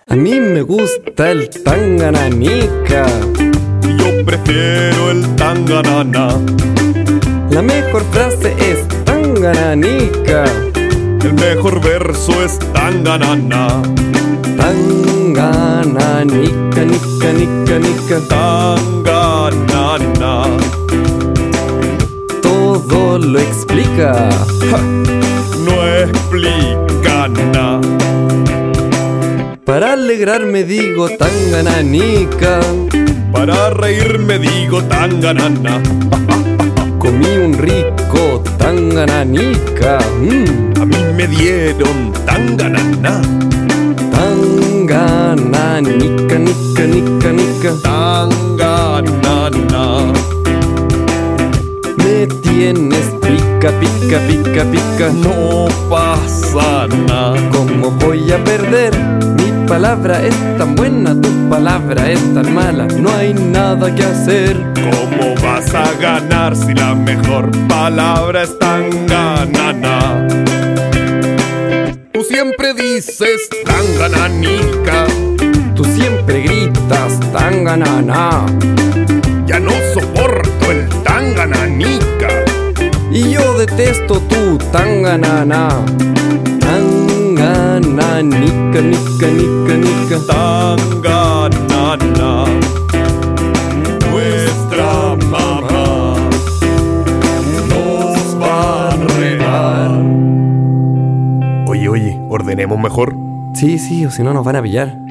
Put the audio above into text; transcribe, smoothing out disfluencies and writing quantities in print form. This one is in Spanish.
A mí me gusta el tangananica. Yo prefiero el tanganana. La mejor frase es tangananica. El mejor verso es tanganana. Tangananica, nica, nica, nica. Tanganana. Todo lo explica. Ja, no explica nada. Para alegrarme digo tangananica. Para reírme digo tanganana. Comí un rico tangananica. A mí me dieron tanganana. Tangananica, nica, nica, nica. Tanganana. Me tienes pica, pica, pica, pica. No pasa nada. ¿Cómo voy a perder? Mi palabra es tan buena, tu palabra es tan mala. No hay nada que hacer. ¿Cómo vas a ganar si la mejor palabra es tanganana? Tú siempre dices tangananica. Tú siempre gritas tanganana. Ya no soporto el tangananica. Y yo detesto tu tanganana. Tangananica, nica, nica, nica. Tanganana. Nuestra mamá nos va a regar. Oye, ordenemos mejor. Sí, o si no nos van a pillar.